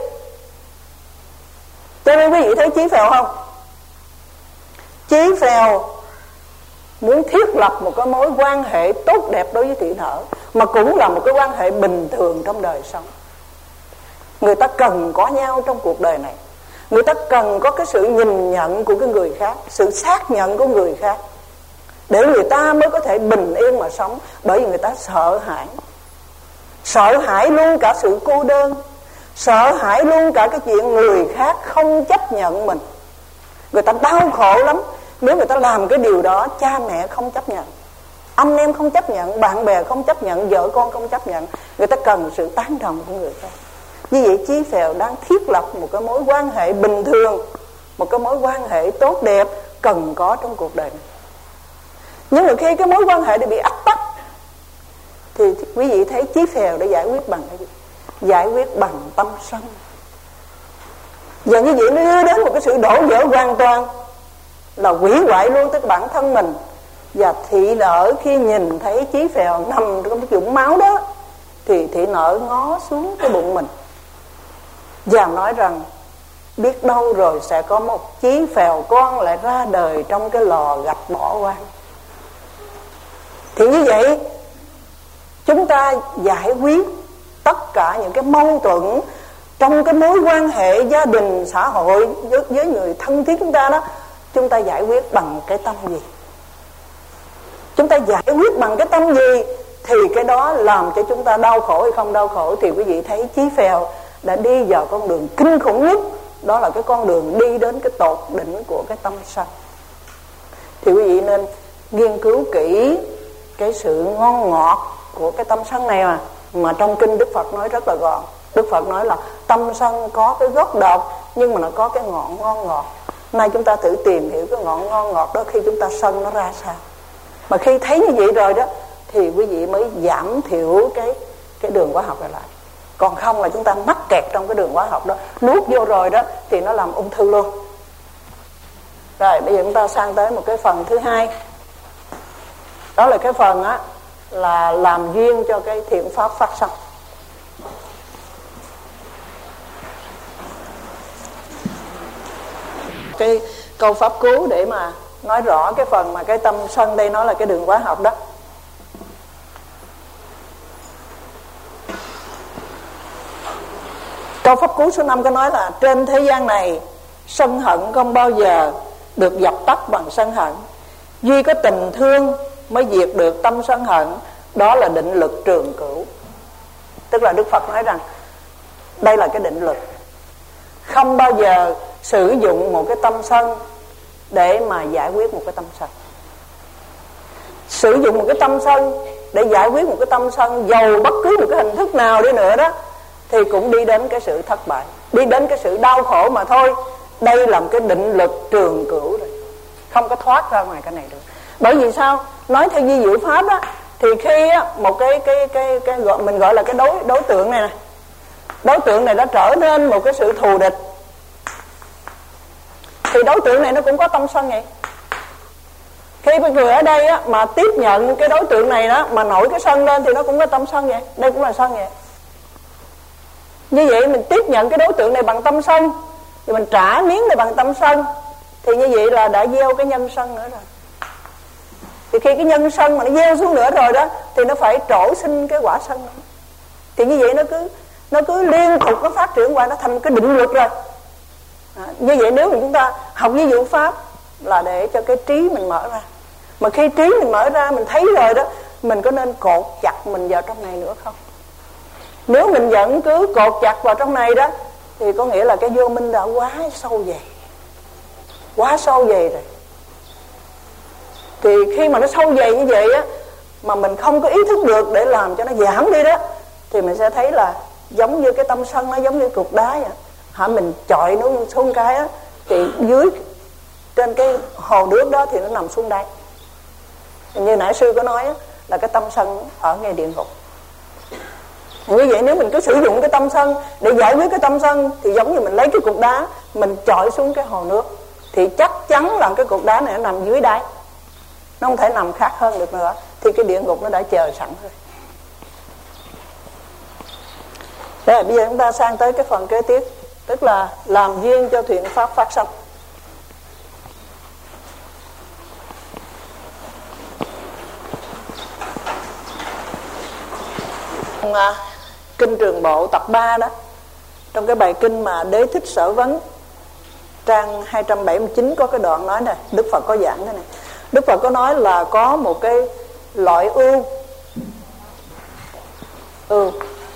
Cho nên quý vị thấy Chí Phèo không? Chí Phèo muốn thiết lập một cái mối quan hệ tốt đẹp đối với Thị Nở, mà cũng là một cái quan hệ bình thường trong đời sống. Người ta cần có nhau trong cuộc đời này. Người ta cần có cái sự nhìn nhận của cái người khác, sự xác nhận của người khác, để người ta mới có thể bình yên mà sống. Bởi vì người ta sợ hãi. Sợ hãi luôn cả sự cô đơn, sợ hãi luôn cả cái chuyện người khác không chấp nhận mình. Người ta đau khổ lắm nếu người ta làm cái điều đó. Cha mẹ không chấp nhận, anh em không chấp nhận, bạn bè không chấp nhận, vợ con không chấp nhận. Người ta cần sự tán đồng của người khác. Như vậy Chí Phèo đang thiết lập một cái mối quan hệ bình thường, một cái mối quan hệ tốt đẹp cần có trong cuộc đời này. Nhưng mà khi cái mối quan hệ đã bị ách tắc, thì quý vị thấy Chí Phèo đã giải quyết bằng cái gì? Giải quyết bằng tâm sân. Và như vậy nó đưa đến một cái sự đổ vỡ hoàn toàn, là hủy hoại luôn tới bản thân mình. Và Thị Nở khi nhìn thấy Chí Phèo nằm trong cái vũng máu đó, thì Thị Nở ngó xuống cái bụng mình và nói rằng biết đâu rồi sẽ có một Chí Phèo con lại ra đời trong cái lò gạch bỏ hoang. Thì như vậy chúng ta giải quyết tất cả những cái mâu thuẫn trong cái mối quan hệ gia đình, xã hội với, với người thân thiết chúng ta đó, chúng ta giải quyết bằng cái tâm gì? Chúng ta giải quyết bằng cái tâm gì thì cái đó làm cho chúng ta đau khổ hay không đau khổ. Thì quý vị thấy Chí Phèo đã đi vào con đường kinh khủng nhất, đó là cái con đường đi đến cái tột đỉnh của cái tâm sân. Thì quý vị nên nghiên cứu kỹ cái sự ngon ngọt của cái tâm sân này mà mà trong kinh Đức Phật nói rất là gọn. Đức Phật nói là tâm sân có cái gốc độc, nhưng mà nó có cái ngọn ngon ngọt. Nay chúng ta thử tìm hiểu cái ngọn ngon ngọt đó khi chúng ta sân nó ra sao. Mà khi thấy như vậy rồi đó, thì quý vị mới giảm thiểu cái cái đường hóa học này lại. Còn không là chúng ta mắc kẹt trong cái đường hóa học đó, nuốt vô rồi đó thì nó làm ung thư luôn. Rồi bây giờ chúng ta sang tới một cái phần thứ hai. Đó là cái phần á là làm duyên cho cái thiện pháp phát sinh. Cái câu pháp cú để mà nói rõ cái phần mà cái tâm sân đây nó là cái đường hóa học đó. Câu pháp cú số năm có nói là trên thế gian này sân hận không bao giờ được dập tắt bằng sân hận. Duy có tình thương mới diệt được tâm sân hận, đó là định lực trường cửu. Tức là Đức Phật nói rằng đây là cái định lực. Không bao giờ sử dụng một cái tâm sân để mà giải quyết một cái tâm sân. Sử dụng một cái tâm sân để giải quyết một cái tâm sân, dầu bất cứ một cái hình thức nào đi nữa đó, thì cũng đi đến cái sự thất bại, đi đến cái sự đau khổ mà thôi. Đây là một cái định lực trường cửu rồi, không có thoát ra ngoài cái này được. Bởi vì sao? Nói theo di diệu pháp đó, thì khi á, một cái cái cái cái gọi mình gọi là cái đối đối tượng này nè, đối tượng này đã trở nên một cái sự thù địch, thì đối tượng này nó cũng có tâm sân vậy. Khi một người ở đây á, mà tiếp nhận cái đối tượng này đó, mà nổi cái sân lên thì nó cũng có tâm sân vậy. Đây cũng là sân vậy. Như vậy mình tiếp nhận cái đối tượng này bằng tâm sân, thì mình trả miếng này bằng tâm sân, thì như vậy là đã gieo cái nhân sân nữa rồi. Thì khi cái nhân sân mà nó gieo xuống nữa rồi đó, thì nó phải trổ sinh cái quả sân nữa. Thì như vậy nó cứ nó cứ liên tục nó phát triển qua, nó thành cái định luật rồi. À, như vậy nếu mà chúng ta học với diệu pháp là để cho cái trí mình mở ra. Mà khi trí mình mở ra, mình thấy rồi đó, mình có nên cột chặt mình vào trong này nữa không? Nếu mình vẫn cứ cột chặt vào trong này đó, thì có nghĩa là cái vô minh đã quá sâu dày, quá sâu dày rồi. Thì khi mà nó sâu dày như vậy á, mà mình không có ý thức được để làm cho nó giảm đi đó, thì mình sẽ thấy là giống như cái tâm sân, nó giống như cục đá vậy. Hả, mình chọi nó xuống cái á, thì dưới trên cái hồ nước đó thì nó nằm xuống đây. Như nãy sư có nói á, là cái tâm sân ở ngay địa ngục. Như vậy nếu mình cứ sử dụng cái tâm sân để giải quyết cái tâm sân, thì giống như mình lấy cái cục đá mình chọi xuống cái hồ nước, thì chắc chắn là cái cục đá này nó nằm dưới đáy, nó không thể nằm khác hơn được nữa. Thì cái địa ngục nó đã chờ sẵn rồi. Rồi bây giờ chúng ta sang tới cái phần kế tiếp, tức là làm duyên cho thiện pháp phát sanh. Kinh Trường Bộ tập ba đó, trong cái bài kinh mà Đế Thích Sở Vấn trang hai trăm bảy mươi chín có cái đoạn nói này, Đức Phật có giảng thế này. Đức Phật có nói là có một cái loại ưu ưu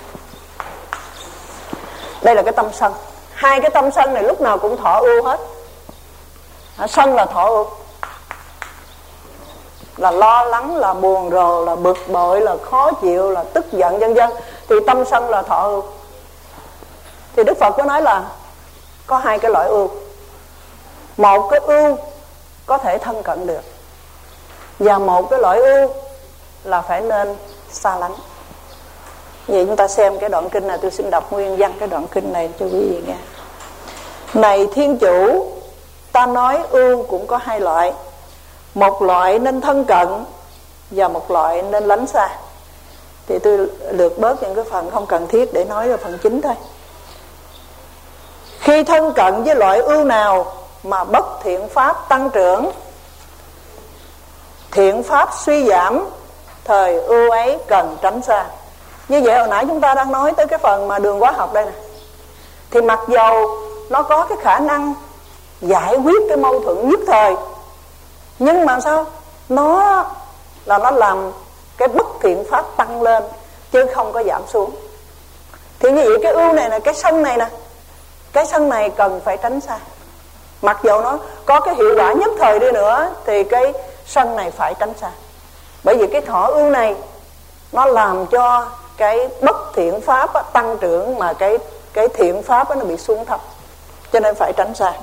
đây là cái tâm sân. Hai cái tâm sân này lúc nào cũng thọ ưu hết. Sân là thọ ưu, là lo lắng, là buồn rầu, là bực bội, là khó chịu, là tức giận vân vân. Thì tâm sân là thọ ưu. Thì Đức Phật có nói là có hai cái loại ưu. Một cái ưu có thể thân cận được, và một cái loại ưu là phải nên xa lánh. Vậy chúng ta xem cái đoạn kinh này, tôi xin đọc nguyên văn cái đoạn kinh này cho quý vị nghe. Này Thiên Chủ, ta nói ưu cũng có hai loại. Một loại nên thân cận, và một loại nên lánh xa. Thì tôi lược bớt những cái phần không cần thiết để nói vào phần chính thôi. Khi thân cận với loại ưu nào mà bất thiện pháp tăng trưởng, thiện pháp suy giảm, thời ưu ấy cần tránh xa. Như vậy hồi nãy chúng ta đang nói tới cái phần mà đường hóa học đây nè. Thì mặc dầu nó có cái khả năng giải quyết cái mâu thuẫn nhất thời, nhưng mà sao? Nó là nó làm cái bất thiện pháp tăng lên, chứ không có giảm xuống. Thì như vậy cái ưu này nè, cái sân này nè, cái sân này cần phải tránh xa. Mặc dầu nó có cái hiệu quả nhất thời đi nữa, thì cái sân này phải tránh xa. Bởi vì cái thọ ưu này nó làm cho cái bất thiện pháp á, tăng trưởng, mà cái cái thiện pháp á, nó bị xuống thấp, cho nên phải tránh xa.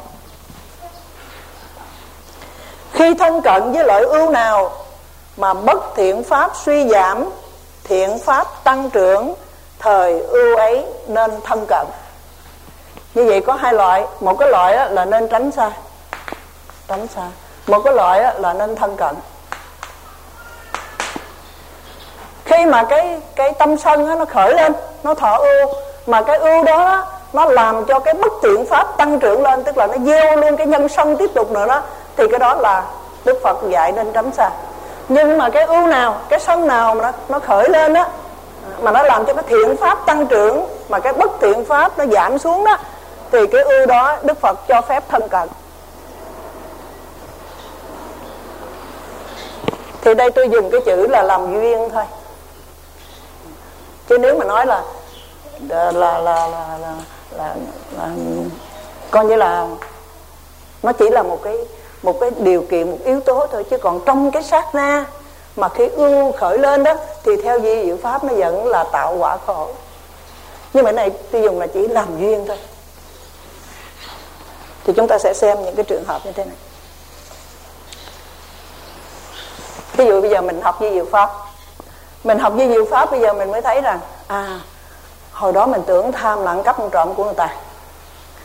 Khi thân cận với loại ưu nào mà bất thiện pháp suy giảm, thiện pháp tăng trưởng, thời ưu ấy nên thân cận. Như vậy có hai loại. Một cái loại á, là nên tránh xa, tránh xa. Một cái loại á, là nên thân cận. Khi mà cái cái tâm sân á, nó khởi lên, nó thọ ưu, mà cái ưu đó nó làm cho cái bất thiện pháp tăng trưởng lên, tức là nó gieo luôn cái nhân sân tiếp tục nữa đó, thì cái đó là Đức Phật dạy nên tránh xa. Nhưng mà cái ưu nào, cái sân nào mà nó, nó khởi lên á, mà nó làm cho cái thiện pháp tăng trưởng, mà cái bất thiện pháp nó giảm xuống đó, thì cái ưu đó Đức Phật cho phép thân cận. Thì đây tôi dùng cái chữ là làm duyên thôi, chứ nếu mà nói là là là là là, là, là, là coi như là nó chỉ là một cái một cái điều kiện, một yếu tố thôi. Chứ còn trong cái sát na mà khi ưu khởi lên đó, thì theo di diệu pháp nó vẫn là tạo quả khổ. Nhưng mà cái này tôi dùng là chỉ làm duyên thôi. Thì chúng ta sẽ xem những cái trường hợp như thế này. Ví dụ bây giờ mình học di diệu pháp, mình học di diệu pháp bây giờ mình mới thấy rằng à, hồi đó mình tưởng tham là ăn cắp ăn trộm của người ta,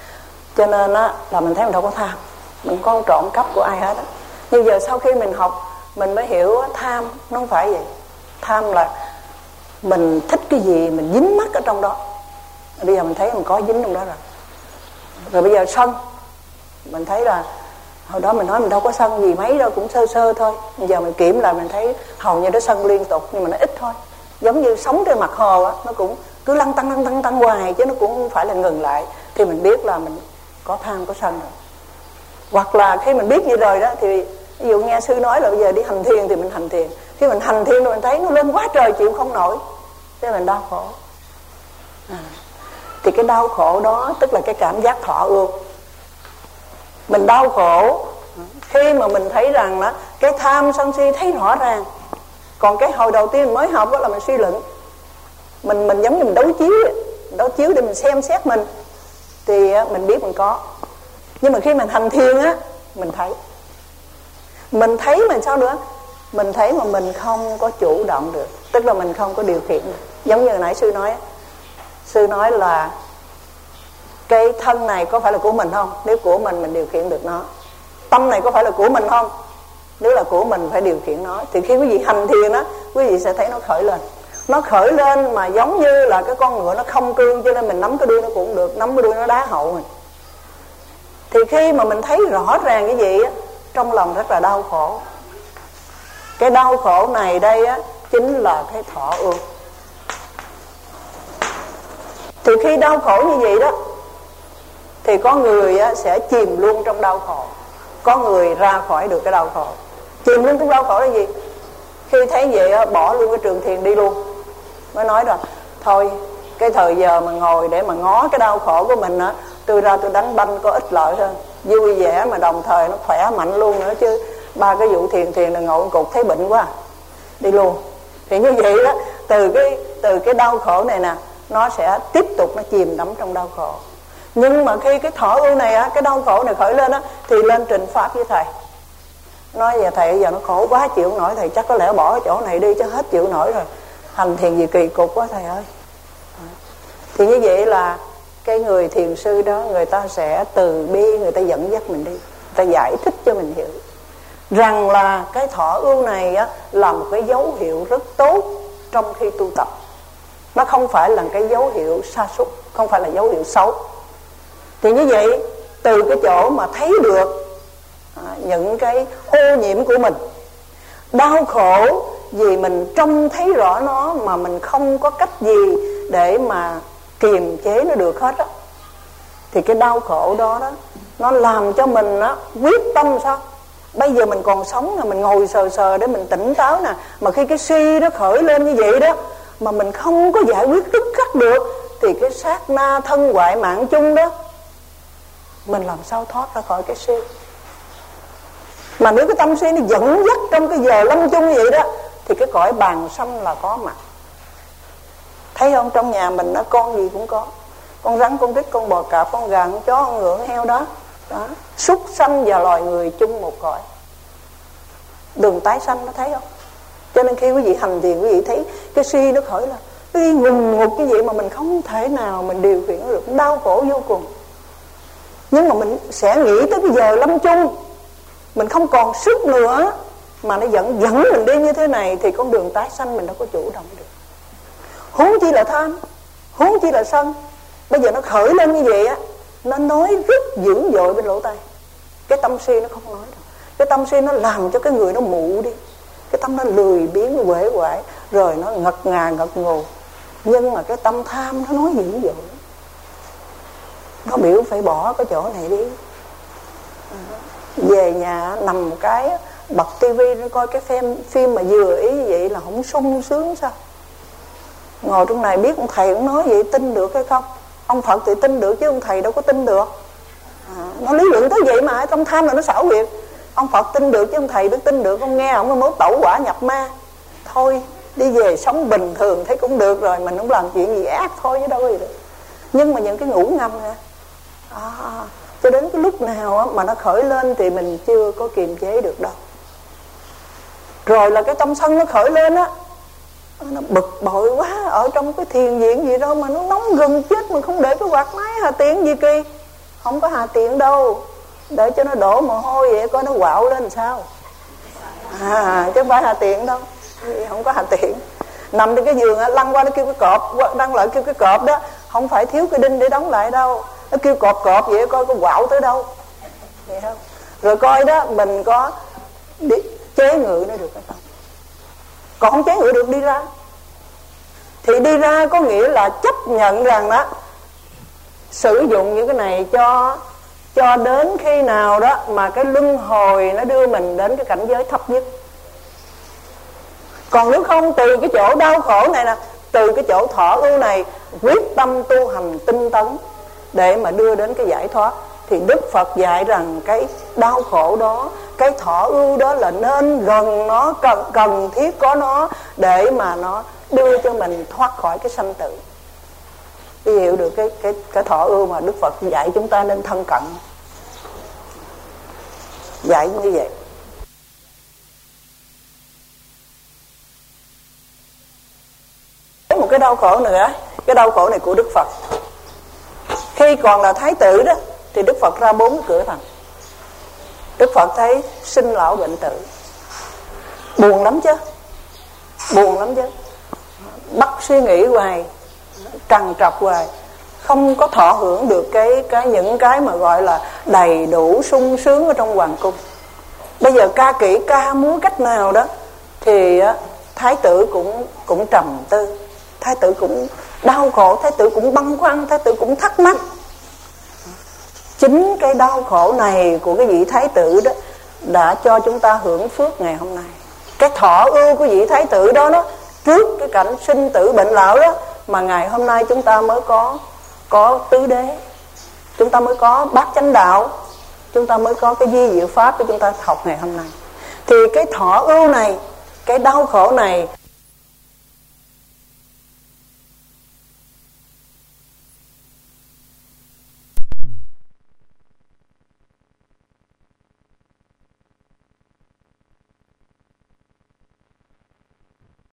cho nên á là mình thấy mình đâu có tham, mình không có trộm cắp của ai hết á. Nhưng giờ sau khi mình học mình mới hiểu tham nó không phải vậy. Tham là mình thích cái gì mình dính mắc ở trong đó. Bây giờ mình thấy mình có dính trong đó rồi. Rồi bây giờ sân, mình thấy là hồi đó mình nói mình đâu có sân gì mấy đâu, cũng sơ sơ thôi. Bây giờ mình kiểm lại mình thấy hầu như nó sân liên tục, nhưng mà nó ít thôi. Giống như sống trên mặt hồ á, nó cũng cứ lăn tăng lăn tăng tăng hoài, chứ nó cũng không phải là ngừng lại. Thì mình biết là mình có tham có sân rồi. Hoặc là khi mình biết như rồi đó, thì ví dụ nghe sư nói là bây giờ đi hành thiền thì mình hành thiền. Khi mình hành thiền rồi mình thấy nó lên quá trời chịu không nổi, thế mình đau khổ. À, thì cái đau khổ đó tức là cái cảm giác thọ ương. Mình đau khổ khi mà mình thấy rằng đó, cái tham sân si thấy rõ ràng. Còn cái hồi đầu tiên mình mới học đó là mình suy luận, Mình mình giống như mình đấu chiếu mình đấu chiếu để mình xem xét mình, thì mình biết mình có. Nhưng mà khi mình hành thiền á, mình thấy Mình thấy mình sao nữa? Mình thấy mà mình không có chủ động được, tức là mình không có điều khiển được. Giống như hồi nãy sư nói, sư nói là cái thân này có phải là của mình không? Nếu của mình, mình điều khiển được nó. Tâm này có phải là của mình không? Nếu là của mình, phải điều khiển nó. Thì khi quý vị hành thiền á, quý vị sẽ thấy nó khởi lên. Nó khởi lên mà giống như là cái con ngựa nó không cương, cho nên mình nắm cái đuôi nó cũng được, nắm cái đuôi nó đá hậu mình. Thì khi mà mình thấy rõ ràng cái gì á, trong lòng rất là đau khổ. Cái đau khổ này đây á, chính là cái thọ ương. Thì khi đau khổ như vậy đó, thì có người á, sẽ chìm luôn trong đau khổ, có người ra khỏi được cái đau khổ. Chìm luôn trong đau khổ là gì? Khi thấy vậy á, bỏ luôn cái trường thiền đi luôn. Mới nói rồi, thôi cái thời giờ mà ngồi để mà ngó cái đau khổ của mình á, tôi ra tôi đánh banh có ích lợi hơn, vui vẻ mà đồng thời nó khỏe mạnh luôn nữa chứ. Ba cái vụ thiền thiền là ngồi cục thấy bệnh quá, đi luôn. Thì như vậy đó, từ cái từ cái đau khổ này nè, nó sẽ tiếp tục nó chìm đắm trong đau khổ. Nhưng mà khi cái thọ ưu này á, cái đau khổ này khởi lên á, thì lên trình pháp với thầy, nói giờ thầy giờ nó khổ quá chịu không nổi, thầy chắc có lẽ bỏ cái chỗ này đi chứ hết chịu nổi rồi, hành thiền gì kỳ cục quá thầy ơi. Thì như vậy là cái người thiền sư đó, người ta sẽ từ bi, người ta dẫn dắt mình đi, người ta giải thích cho mình hiểu rằng là cái thọ ưu này á, là một cái dấu hiệu rất tốt trong khi tu tập. Nó không phải là cái dấu hiệu sa sút, không phải là dấu hiệu xấu. Thì như vậy, từ cái chỗ mà thấy được à, những cái ô nhiễm của mình, đau khổ vì mình trông thấy rõ nó mà mình không có cách gì để mà kiềm chế nó được hết á, thì cái đau khổ đó đó, nó làm cho mình á, quyết tâm sao? Bây giờ mình còn sống nè, mình ngồi sờ sờ để mình tỉnh táo nè, mà khi cái suy nó khởi lên như vậy đó, mà mình không có giải quyết tức khắc được, thì cái sát na thân hoại mạng chung đó, mình làm sao thoát ra khỏi cái suy. Mà nếu cái tâm suy nó dẫn dắt trong cái giờ lâm chung vậy đó, thì cái cõi bàn sanh là có mặt. Thấy không, trong nhà mình đó, con gì cũng có, con rắn, con rít, con bò cạp, con gà, con chó, con ngựa, con heo đó, đó. Súc sanh và loài người chung một cõi, đường tái sanh, nó thấy không? Cho nên khi quý vị hành thiền, quý vị thấy cái suy nó khởi lên, nó đi ngùng ngục cái gì mà mình không thể nào mình điều khiển được, đau khổ vô cùng. Nhưng mà mình sẽ nghĩ tới cái giờ lâm chung, mình không còn sức nữa, mà nó dẫn dẫn mình đi như thế này, thì con đường tái sanh mình đâu có chủ động được. Huống chi là tham, huống chi là sân. Bây giờ nó khởi lên như vậy á, nó nói rất dữ dội bên lỗ tai. Cái tâm si nó không nói đâu. Cái tâm si nó làm cho cái người nó mụ đi, cái tâm nó lười biếng, nó uể oải, rồi nó ngật ngà ngật ngù. Nhưng mà cái tâm tham nó nói dữ dội, nó biểu phải bỏ cái chỗ này đi. Về nhà nằm một cái, bật tivi nó coi cái phim phim mà vừa ý như vậy là không sung sướng sao? Ngồi trong này biết ông thầy cũng nói vậy, tin được hay không? Ông Phật thì tin được chứ ông thầy đâu có tin được. À, nó lý luận tới vậy mà trong tham là nó xảo quyệt. Ông Phật tin được chứ ông thầy biết tin được, ông nghe ông mới mốt tẩu quả nhập ma. Thôi đi về sống bình thường thấy cũng được rồi, mình không làm chuyện gì ác thôi chứ đâu có gì được. Nhưng mà những cái ngủ ngầm nè, à, cho đến cái lúc nào mà nó khởi lên thì mình chưa có kiềm chế được đâu. Rồi là cái tâm sân nó khởi lên á, nó bực bội quá, ở trong cái thiền viện gì đâu mà nó nóng gần chết, mình không để cái quạt máy hà tiện gì kỳ. Không có hà tiện đâu, để cho nó đổ mồ hôi vậy coi nó quạo lên sao. à, chứ không phải hà tiện đâu, không có hà tiện. Nằm trên cái giường á, lăn qua nó kêu cái cọp, lăn lại kêu cái cọp đó, không phải thiếu cái đinh để đóng lại đâu. Nó kêu cọp cọp vậy coi có quạo tới đâu, vậy không? Rồi coi đó mình có đi, chế ngự nó được hay không. Còn không chế ngự được đi ra. Thì đi ra có nghĩa là chấp nhận rằng đó, sử dụng những cái này cho cho đến khi nào đó mà cái luân hồi nó đưa mình đến cái cảnh giới thấp nhất. Còn nếu không, từ cái chỗ đau khổ này nè, từ cái chỗ thọ ưu này, quyết tâm tu hành tinh tấn để mà đưa đến cái giải thoát, thì Đức Phật dạy rằng cái đau khổ đó, cái thọ ưu đó là nên gần nó, cần, cần thiết có nó để mà nó đưa cho mình thoát khỏi cái sanh tử. Đi hiểu được cái, cái, cái thọ ưu mà Đức Phật dạy chúng ta nên thân cận, dạy như vậy. Một cái đau khổ nữa, cái đau khổ này của Đức Phật. Khi còn là thái tử đó thì Đức Phật ra bốn cửa thành. Đức Phật thấy sinh lão bệnh tử, buồn lắm chứ, buồn lắm chứ, bắt suy nghĩ hoài, trằn trọc hoài, không có thọ hưởng được cái cái những cái mà gọi là đầy đủ sung sướng ở trong hoàng cung. Bây giờ ca kỹ ca múa cách nào đó thì thái tử cũng cũng trầm tư, thái tử cũng đau khổ, thái tử cũng băn khoăn, thái tử cũng thắc mắc. Chính cái đau khổ này của cái vị thái tử đó đã cho chúng ta hưởng phước ngày hôm nay. Cái thọ ưu của vị thái tử đó đó, trước cái cảnh sinh tử bệnh lão đó, mà ngày hôm nay chúng ta mới có có tứ đế, chúng ta mới có bát chánh đạo, chúng ta mới có cái di diệu pháp của chúng ta học ngày hôm nay. Thì cái thọ ưu này, cái đau khổ này